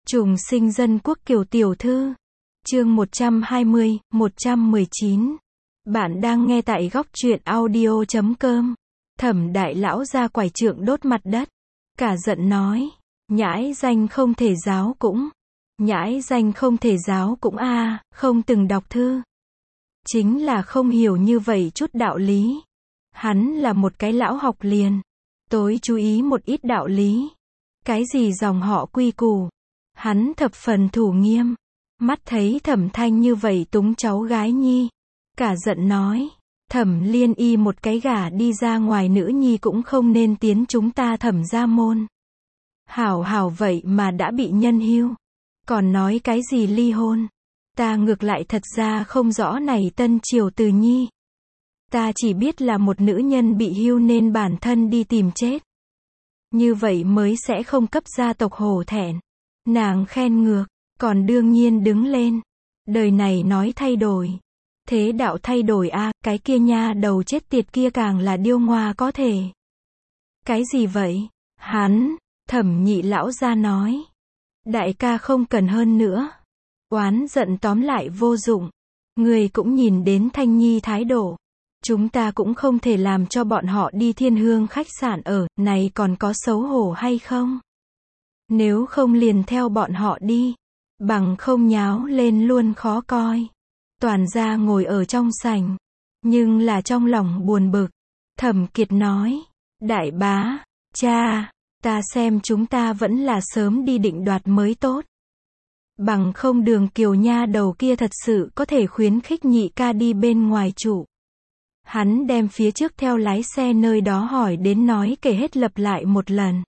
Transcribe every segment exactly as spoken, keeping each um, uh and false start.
Trùng sinh dân quốc Kiều tiểu thư. Chương một trăm hai mươi, một trăm mười chín. Bạn đang nghe tại góc truyện audio chấm com. Thẩm đại lão ra quải trượng đốt mặt đất. Cả giận nói. Nhãi danh không thể giáo cũng. Nhãi danh không thể giáo cũng a à, không từng đọc thư. Chính là không hiểu như vậy chút đạo lý. Hắn là một cái lão học liền. Tối chú ý một ít đạo lý. Cái gì dòng họ quy củ. Hắn thập phần thủ nghiêm. Mắt thấy Thẩm Thanh như vậy túng cháu gái nhi. Cả giận nói. Thẩm Liên Y một cái gả đi ra ngoài nữ nhi cũng không nên tiến chúng ta Thẩm gia môn. Hảo hảo vậy mà đã bị nhân hưu. Còn nói cái gì ly hôn. Ta ngược lại thật ra không rõ này tân triều từ nhi. Ta chỉ biết là một nữ nhân bị hưu nên bản thân đi tìm chết. Như vậy mới sẽ không cấp gia tộc hổ thẹn. Nàng khen ngược, còn đương nhiên đứng lên. Đời này nói thay đổi. Thế đạo thay đổi a à, cái kia nha đầu chết tiệt kia càng là điêu ngoa có thể. Cái gì vậy? Hắn, Thẩm nhị lão ra nói. Đại ca không cần hơn nữa. Oán giận tóm lại vô dụng. Người cũng nhìn đến Thanh Nhi thái độ. Chúng ta cũng không thể làm cho bọn họ đi Thiên Hương khách sạn ở, này còn có xấu hổ hay không? Nếu không liền theo bọn họ đi. Bằng không nháo lên luôn khó coi. Toàn gia ngồi ở trong sảnh. Nhưng là trong lòng buồn bực. Thẩm Kiệt nói. Đại bá, cha, ta xem chúng ta vẫn là sớm đi định đoạt mới tốt. Bằng không Đường Kiều nha đầu kia thật sự có thể khuyến khích nhị ca đi bên ngoài trụ. Hắn đem phía trước theo lái xe nơi đó hỏi đến nói kể hết lặp lại một lần.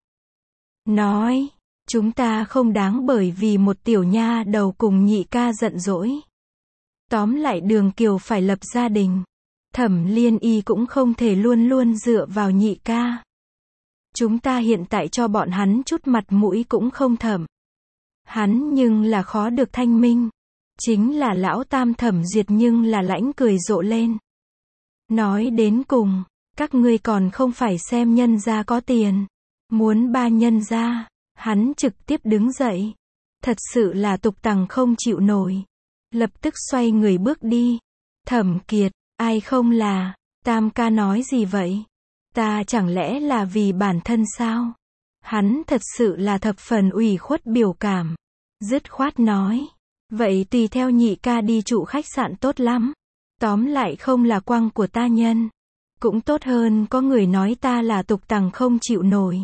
Nói, chúng ta không đáng bởi vì một tiểu nha đầu cùng nhị ca giận dỗi. Tóm lại Đường Kiều phải lập gia đình. Thẩm Liên Y cũng không thể luôn luôn dựa vào nhị ca. Chúng ta hiện tại cho bọn hắn chút mặt mũi cũng không thẩm. Hắn nhưng là khó được thanh minh. Chính là lão tam Thẩm Duyệt nhưng là lãnh cười rộ lên. Nói đến cùng, các ngươi còn không phải xem nhân gia có tiền. Muốn ba nhân gia, hắn trực tiếp đứng dậy. Thật sự là tục tằng không chịu nổi. Lập tức xoay người bước đi. Thẩm Kiệt, ai không là, tam ca nói gì vậy? Ta chẳng lẽ là vì bản thân sao? Hắn thật sự là thập phần ủy khuất biểu cảm. Dứt khoát nói. Vậy tùy theo nhị ca đi trụ khách sạn tốt lắm. Tóm lại không là quăng của ta nhân. Cũng tốt hơn có người nói ta là tục tằng không chịu nổi.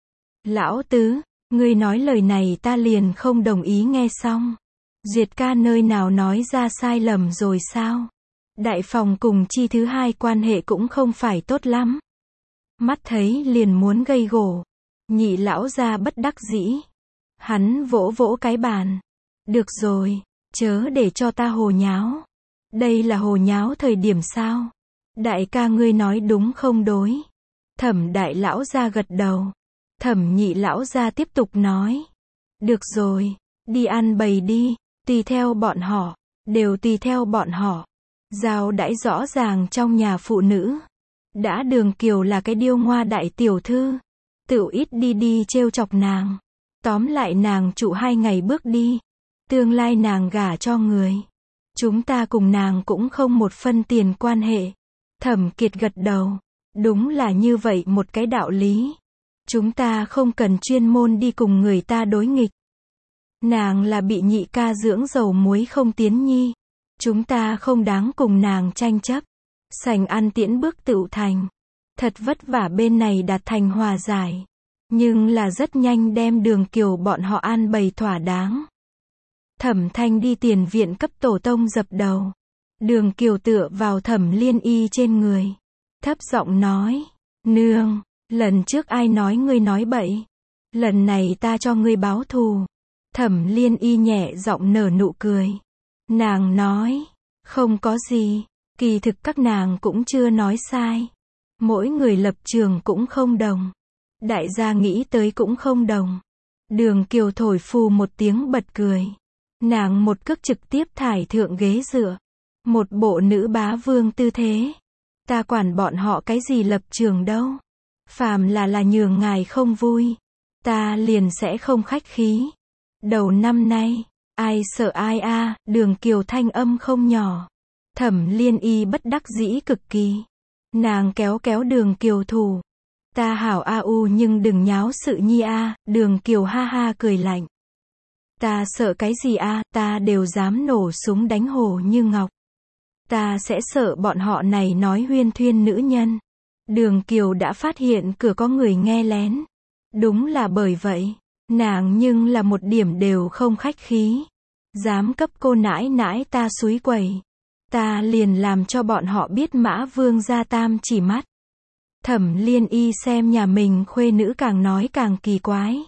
Lão tứ, ngươi nói lời này ta liền không đồng ý nghe xong. Duyệt ca nơi nào nói ra sai lầm rồi sao? Đại phòng cùng chi thứ hai quan hệ cũng không phải tốt lắm. Mắt thấy liền muốn gây gổ. Nhị lão ra bất đắc dĩ. Hắn vỗ vỗ cái bàn. Được rồi, chớ để cho ta hồ nháo. Đây là hồ nháo thời điểm sao? Đại ca ngươi nói đúng không đối? Thẩm đại lão ra gật đầu. Thẩm nhị lão ra tiếp tục nói. Được rồi, đi ăn bầy đi, tùy theo bọn họ, đều tùy theo bọn họ. Giao đãi rõ ràng trong nhà phụ nữ. Đã Đường Kiều là cái điêu ngoa đại tiểu thư. Tự ít đi đi trêu chọc nàng. Tóm lại nàng trụ hai ngày bước đi. Tương lai nàng gả cho người. Chúng ta cùng nàng cũng không một phân tiền quan hệ. Thẩm Kiệt gật đầu. Đúng là như vậy một cái đạo lý. Chúng ta không cần chuyên môn đi cùng người ta đối nghịch. Nàng là bị nhị ca dưỡng dầu muối không tiến nhi. Chúng ta không đáng cùng nàng tranh chấp. Sành ăn tiễn bước tựu thành. Thật vất vả bên này đạt thành hòa giải. Nhưng là rất nhanh đem Đường Kiều bọn họ an bày thỏa đáng. Thẩm Thanh đi tiền viện cấp tổ tông dập đầu. Đường Kiều tựa vào Thẩm Liên Y trên người. Thấp giọng nói. Nương, lần trước ai nói ngươi nói bậy? Lần này ta cho ngươi báo thù. Thẩm Liên Y nhẹ giọng nở nụ cười. Nàng nói. Không có gì. Kỳ thực các nàng cũng chưa nói sai. Mỗi người lập trường cũng không đồng. Đại gia nghĩ tới cũng không đồng. Đường Kiều thổi phù một tiếng bật cười. Nàng một cước trực tiếp thải thượng ghế dựa. Một bộ nữ bá vương tư thế. Ta quản bọn họ cái gì lập trường đâu. Phàm là là nhường ngài không vui. Ta liền sẽ không khách khí. Đầu năm nay, ai sợ ai a, Đường Kiều thanh âm không nhỏ. Thẩm Liên Y bất đắc dĩ cực kỳ. Nàng kéo kéo Đường Kiều thủ. Ta hảo a u nhưng đừng nháo sự nhi a, Đường Kiều ha ha cười lạnh. Ta sợ cái gì a, ta đều dám nổ súng đánh Hồ Như Ngọc. Ta sẽ sợ bọn họ này nói huyên thuyên nữ nhân. Đường Kiều đã phát hiện cửa có người nghe lén. Đúng là bởi vậy, nàng nhưng là một điểm đều không khách khí. Dám cấp cô nãi nãi ta xúi quẩy. Ta liền làm cho bọn họ biết Mã Vương gia tam chỉ mắt. Thẩm Liên Y xem nhà mình khuê nữ càng nói càng kỳ quái.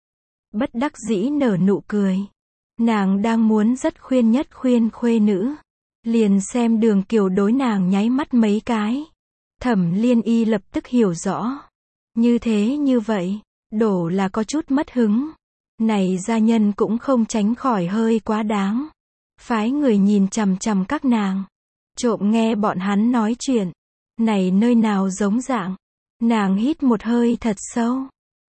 Bất đắc dĩ nở nụ cười. Nàng đang muốn rất khuyên nhất khuyên khuê nữ. Liền xem Đường Kiều đối nàng nháy mắt mấy cái. Thẩm Liên Y lập tức hiểu rõ. Như thế như vậy, đổ là có chút mất hứng. Này gia nhân cũng không tránh khỏi hơi quá đáng. Phái người nhìn chằm chằm các nàng. Trộm nghe bọn hắn nói chuyện. Này nơi nào giống dạng. Nàng hít một hơi thật sâu.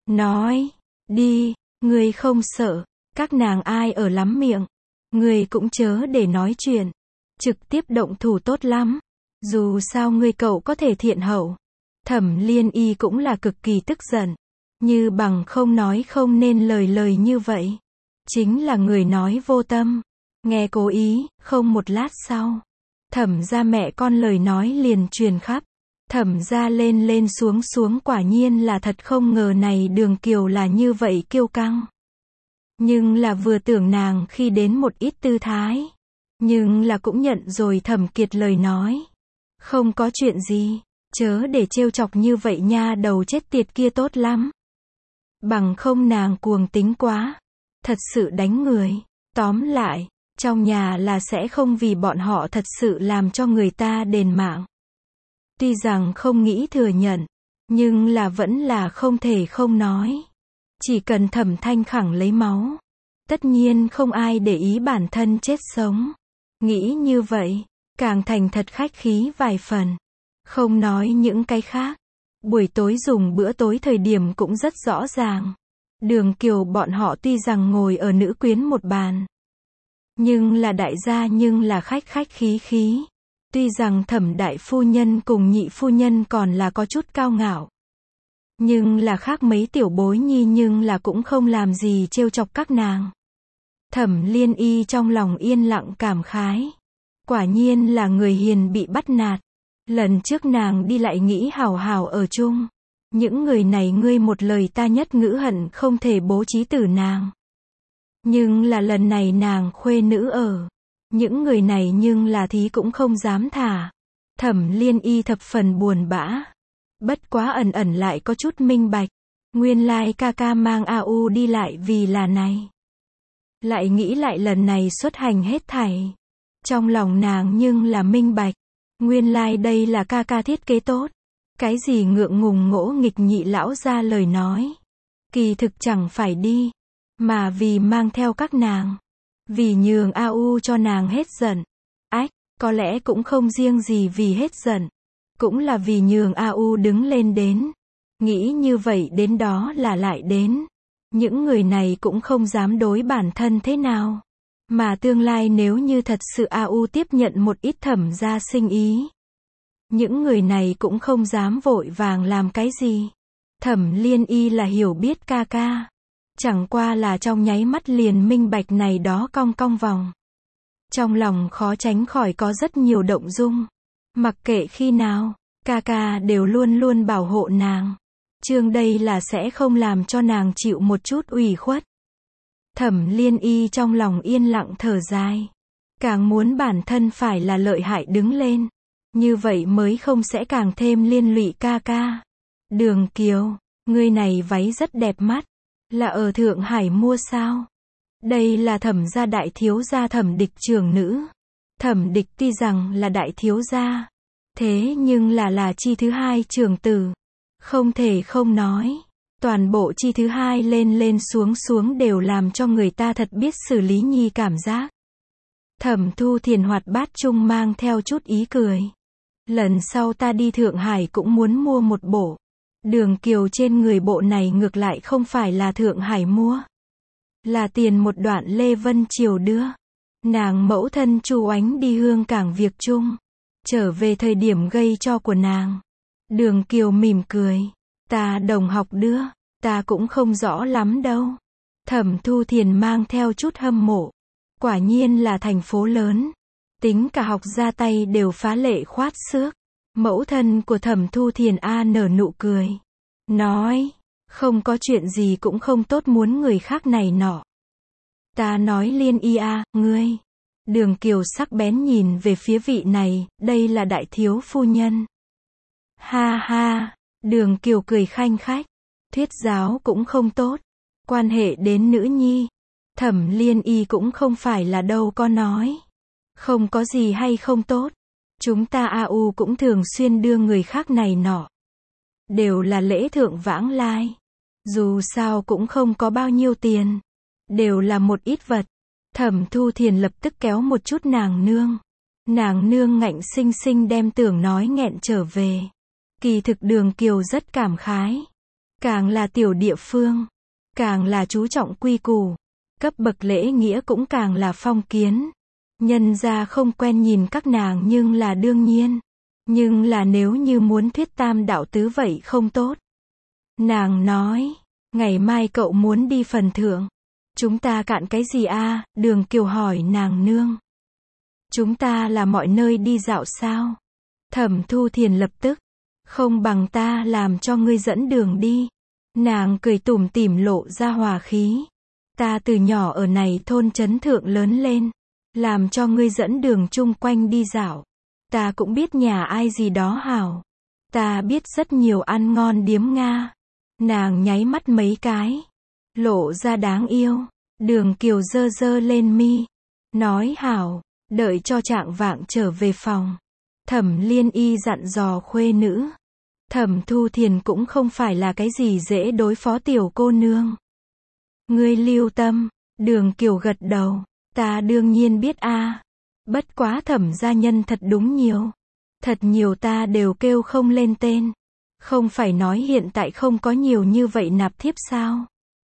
Nói, đi, ngươi không sợ. Các nàng ai ở lắm miệng. Ngươi cũng chớ để nói chuyện. Trực tiếp động thủ tốt lắm. Dù sao ngươi cậu có thể thiện hậu. Thẩm Liên Y cũng là cực kỳ tức giận. Như bằng không nói không nên lời lời như vậy. Chính là người nói vô tâm. Nghe cố ý, không một lát sau. Thẩm gia mẹ con lời nói liền truyền khắp. Thẩm gia lên lên xuống xuống quả nhiên là thật không ngờ này Đường Kiều là như vậy kiêu căng. Nhưng là vừa tưởng nàng khi đến một ít tư thái. Nhưng là cũng nhận rồi Thẩm Kiệt lời nói. Không có chuyện gì, chớ để trêu chọc như vậy nha đầu chết tiệt kia tốt lắm. Bằng không nàng cuồng tính quá. Thật sự đánh người. Tóm lại, trong nhà là sẽ không vì bọn họ thật sự làm cho người ta đền mạng. Tuy rằng không nghĩ thừa nhận, nhưng là vẫn là không thể không nói. Chỉ cần Thẩm Thanh Khẳng lấy máu, tất nhiên không ai để ý bản thân chết sống. Nghĩ như vậy, càng thành thật khách khí vài phần. Không nói những cái khác. Buổi tối dùng bữa tối thời điểm cũng rất rõ ràng. Đường Kiều bọn họ tuy rằng ngồi ở nữ quyến một bàn. Nhưng là đại gia nhưng là khách khách khí khí. Tuy rằng Thẩm đại phu nhân cùng nhị phu nhân còn là có chút cao ngạo. Nhưng là khác mấy tiểu bối nhi nhưng là cũng không làm gì trêu chọc các nàng. Thẩm Liên Y trong lòng yên lặng cảm khái. Quả nhiên là người hiền bị bắt nạt. Lần trước nàng đi lại nghĩ hào hào ở chung. Những người này ngươi một lời ta nhất ngữ hận không thể bố trí tử nàng. Nhưng là lần này nàng khuê nữ ở. Những người này nhưng là thí cũng không dám thả. Thẩm Liên Y thập phần buồn bã. Bất quá ẩn ẩn lại có chút minh bạch. Nguyên lai ca ca mang a u đi lại vì là này. Lại nghĩ lại lần này xuất hành hết thảy. Trong lòng nàng nhưng là minh bạch. Nguyên lai đây là ca ca thiết kế tốt. Cái gì ngượng ngùng ngỗ nghịch nhị lão ra lời nói. Kỳ thực chẳng phải đi. Mà vì mang theo các nàng. Vì nhường a u cho nàng hết giận. Ách, có lẽ cũng không riêng gì vì hết giận. Cũng là vì nhường a u đứng lên đến. Nghĩ như vậy đến đó là lại đến. Những người này cũng không dám đối bản thân thế nào. Mà tương lai nếu như thật sự a u tiếp nhận một ít Thẩm gia sinh ý. Những người này cũng không dám vội vàng làm cái gì. Thẩm Liên Y là hiểu biết ca ca. Chẳng qua là trong nháy mắt liền minh bạch này đó cong cong vòng. Trong lòng khó tránh khỏi có rất nhiều động dung. Mặc kệ khi nào, ca ca đều luôn luôn bảo hộ nàng. Chương đây là sẽ không làm cho nàng chịu một chút ủy khuất. Thẩm Liên Y trong lòng yên lặng thở dài. Càng muốn bản thân phải là lợi hại đứng lên. Như vậy mới không sẽ càng thêm liên lụy ca ca. Đường Kiều, ngươi này váy rất đẹp mắt. Là ở Thượng Hải mua sao? Đây là Thẩm gia đại thiếu gia Thẩm Địch trưởng nữ. Thẩm Địch tuy rằng là đại thiếu gia. Thế nhưng là là chi thứ hai trưởng tử. Không thể không nói. Toàn bộ chi thứ hai lên lên xuống xuống đều làm cho người ta thật biết xử lý nhi cảm giác. Thẩm Thu Thiền hoạt bát chung mang theo chút ý cười. Lần sau ta đi Thượng Hải cũng muốn mua một bộ. Đường Kiều trên người bộ này ngược lại không phải là Thượng Hải mua. Là tiền một đoạn Lê Vân Triều đưa. Nàng mẫu thân Chu Oánh đi hương cảng việc chung. Trở về thời điểm gây cho của nàng. Đường Kiều mỉm cười. Ta đồng học đưa. Ta cũng không rõ lắm đâu. Thẩm Thu Thiền mang theo chút hâm mộ. Quả nhiên là thành phố lớn. Tính cả học ra tay đều phá lệ khoát xước. Mẫu thân của Thẩm Thu Thiền A nở nụ cười. Nói. Không có chuyện gì cũng không tốt muốn người khác này nọ. Ta nói Liên Y A, ngươi. Đường Kiều sắc bén nhìn về phía vị này, đây là đại thiếu phu nhân. Ha ha, Đường Kiều cười khanh khách. Thuyết giáo cũng không tốt. Quan hệ đến nữ nhi. Thẩm Liên Y cũng không phải là đâu có nói. Không có gì hay không tốt. Chúng ta a u cũng thường xuyên đưa người khác này nọ. Đều là lễ thượng vãng lai. Dù sao cũng không có bao nhiêu tiền. Đều là một ít vật. Thẩm Thu Thiền lập tức kéo một chút nàng nương. Nàng nương ngạnh sinh sinh đem tưởng nói nghẹn trở về. Kỳ thực Đường Kiều rất cảm khái. Càng là tiểu địa phương. Càng là chú trọng quy củ. Cấp bậc lễ nghĩa cũng càng là phong kiến. Nhân ra không quen nhìn các nàng nhưng là đương nhiên. Nhưng là nếu như muốn thuyết tam đạo tứ vậy không tốt. Nàng nói. Ngày mai cậu muốn đi phần thưởng. Chúng ta cạn cái gì a? Đường Kiều hỏi nàng nương. Chúng ta là mọi nơi đi dạo sao? Thẩm Thu Thiền lập tức. Không bằng ta làm cho ngươi dẫn đường đi. Nàng cười tủm tỉm lộ ra hòa khí. Ta từ nhỏ ở này thôn trấn thượng lớn lên. Làm cho ngươi dẫn đường chung quanh đi dạo. Ta cũng biết nhà ai gì đó hảo. Ta biết rất nhiều ăn ngon điếm Nga. Nàng nháy mắt mấy cái. Lộ ra đáng yêu. Đường Kiều dơ dơ lên mi. Nói hảo. Đợi cho trạng vạng trở về phòng. Thẩm Liên Y dặn dò khuê nữ. Thẩm Thu Thiền cũng không phải là cái gì dễ đối phó tiểu cô nương. Ngươi lưu tâm. Đường Kiều gật đầu. Ta đương nhiên biết a. Bất quá Thẩm gia nhân thật đúng nhiều. Thật nhiều ta đều kêu không lên tên. Không phải nói hiện tại không có nhiều như vậy nạp thiếp sao?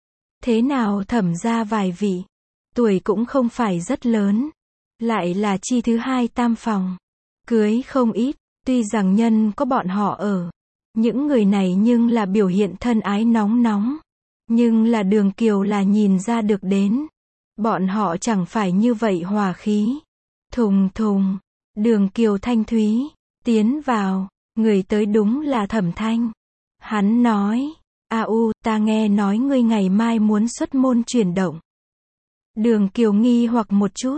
Thế nào Thẩm gia vài vị. Tuổi cũng không phải rất lớn. Lại là chi thứ hai tam phòng. Cưới không ít. Tuy rằng nhân có bọn họ ở. Những người này nhưng là biểu hiện thân ái nóng nóng. Nhưng là Đường Kiều là nhìn ra được đến. Bọn họ chẳng phải như vậy hòa khí. Thùng thùng. Đường Kiều thanh thúy. Tiến vào. Người tới đúng là Thẩm Thanh. Hắn nói. A u, ta nghe nói ngươi ngày mai muốn xuất môn chuyển động. Đường Kiều nghi hoặc một chút.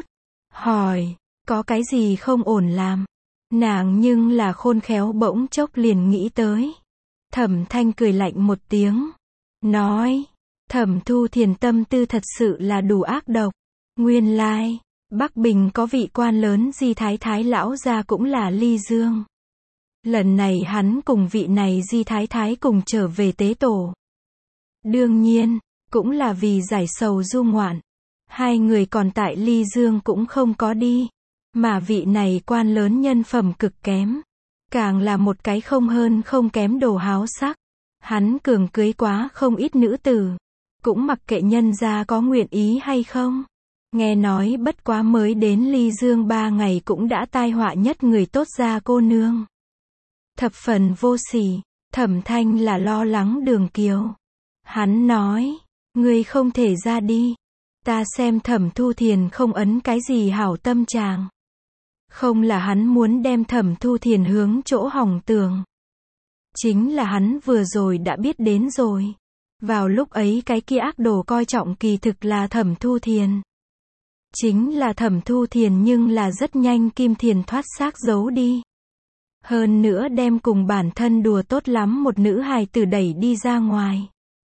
Hỏi. Có cái gì không ổn làm? Nàng nhưng là khôn khéo bỗng chốc liền nghĩ tới. Thẩm Thanh cười lạnh một tiếng. Nói. Thẩm Thu Thiền tâm tư thật sự là đủ ác độc. Nguyên lai. Bắc Bình có vị quan lớn Di Thái Thái lão gia cũng là ly dương. Lần này hắn cùng vị này Di Thái Thái cùng trở về tế tổ. Đương nhiên. Cũng là vì giải sầu du ngoạn. Hai người còn tại ly dương cũng không có đi. Mà vị này quan lớn nhân phẩm cực kém. Càng là một cái không hơn không kém đồ háo sắc. Hắn cường cưới quá không ít nữ tử. Cũng mặc kệ nhân gia có nguyện ý hay không. Nghe nói bất quá mới đến ly dương ba ngày cũng đã tai họa nhất người tốt gia cô nương. Thập phần vô sỉ. Thẩm Thanh là lo lắng Đường Kiều. Hắn nói. Ngươi không thể ra đi. Ta xem Thẩm Thu Thiền không ấn cái gì hảo tâm chàng. Không là hắn muốn đem Thẩm Thu Thiền hướng chỗ hỏng tường. Chính là hắn vừa rồi đã biết đến rồi. Vào lúc ấy cái kia ác đồ coi trọng kỳ thực là Thẩm Thu Thiền. Chính là Thẩm Thu Thiền nhưng là rất nhanh Kim Thiền thoát xác giấu đi. Hơn nữa đem cùng bản thân đùa tốt lắm một nữ hài tử đẩy đi ra ngoài.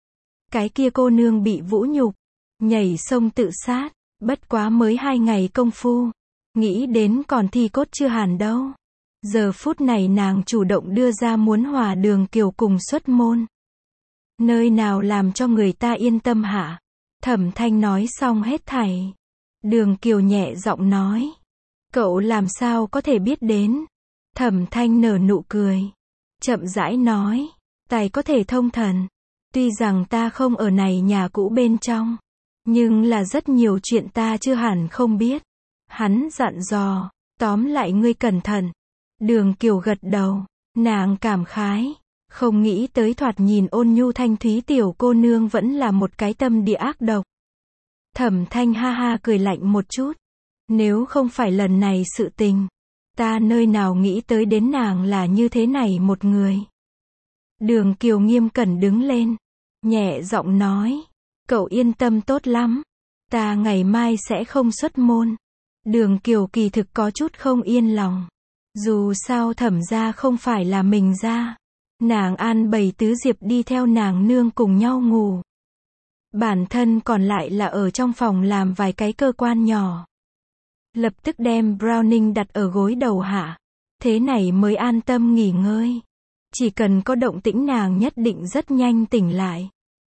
Cái kia cô nương bị vũ nhục. Nhảy sông tự sát. Bất quá mới hai ngày công phu. Nghĩ đến còn thi cốt chưa hàn đâu. Giờ phút này nàng chủ động đưa ra muốn hòa Đường Kiều cùng xuất môn. Nơi nào làm cho người ta yên tâm hả? Thẩm Thanh nói xong hết thảy. Đường Kiều nhẹ giọng nói. Cậu làm sao có thể biết đến? Thẩm Thanh nở nụ cười. Chậm rãi nói. Tài có thể thông thần. Tuy rằng ta không ở này nhà cũ bên trong. Nhưng là rất nhiều chuyện ta chưa hẳn không biết. Hắn dặn dò, tóm lại ngươi cẩn thận. Đường Kiều gật đầu, nàng cảm khái, không nghĩ tới thoạt nhìn ôn nhu thanh thúy tiểu cô nương vẫn là một cái tâm địa ác độc. Thẩm Thanh ha ha cười lạnh một chút, nếu không phải lần này sự tình, ta nơi nào nghĩ tới đến nàng là như thế này một người. Đường Kiều nghiêm cẩn đứng lên, nhẹ giọng nói, cậu yên tâm tốt lắm, ta ngày mai sẽ không xuất môn. Đường Kiều kỳ thực có chút không yên lòng, dù sao Thẩm gia không phải là mình gia, nàng an bày Tứ Diệp đi theo nàng nương cùng nhau ngủ. Bản thân còn lại là ở trong phòng làm vài cái cơ quan nhỏ. Lập tức đem Browning đặt ở gối đầu hạ, thế này mới an tâm nghỉ ngơi. Chỉ cần có động tĩnh nàng nhất định rất nhanh tỉnh lại.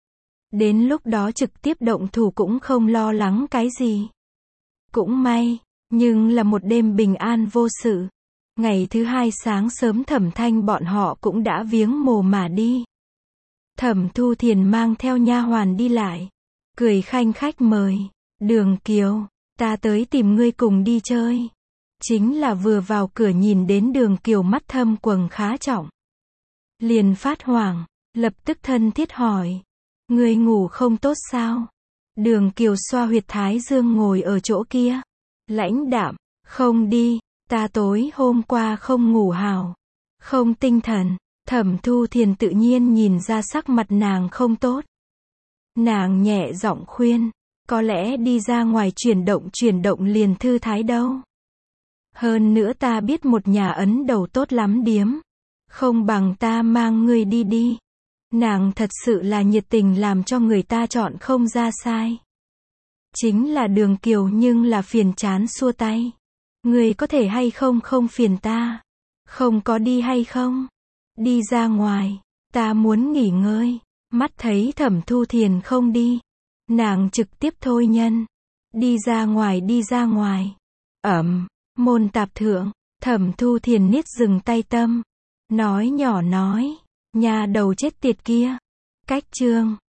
Đến lúc đó trực tiếp động thủ cũng không lo lắng cái gì. Cũng may, nhưng là một đêm bình an vô sự. Ngày thứ hai sáng sớm Thẩm Thanh bọn họ cũng đã viếng mồ mà đi. Thẩm Thu Thiền mang theo nha hoàn đi lại, cười khanh khách mời, Đường Kiều, ta tới tìm ngươi cùng đi chơi. Chính là vừa vào cửa nhìn đến Đường Kiều mắt thâm quầng khá trọng. Liền phát hoảng, lập tức thân thiết hỏi, ngươi ngủ không tốt sao? Đường Kiều xoa huyệt thái dương ngồi ở chỗ kia, lãnh đạm, không đi, ta tối hôm qua không ngủ hào, không tinh thần. Thẩm Thu Thiền tự nhiên nhìn ra sắc mặt nàng không tốt. Nàng nhẹ giọng khuyên, có lẽ đi ra ngoài chuyển động chuyển động liền thư thái đâu. Hơn nữa ta biết một nhà Ấn Đầu tốt lắm điếm, không bằng ta mang ngươi đi đi. Nàng thật sự là nhiệt tình làm cho người ta chọn không ra sai. Chính là Đường Kiều nhưng là phiền chán xua tay. Ngươi có thể hay không không phiền ta? Không có đi hay không? Đi ra ngoài, ta muốn nghỉ ngơi. Mắt thấy Thẩm Thu Thiền không đi, nàng trực tiếp thôi nhân. Đi ra ngoài đi ra ngoài. Ẩm, môn tạp thượng, Thẩm Thu Thiền niết dừng tay tâm. Nói nhỏ nói, nhà đầu chết tiệt kia. Cách chương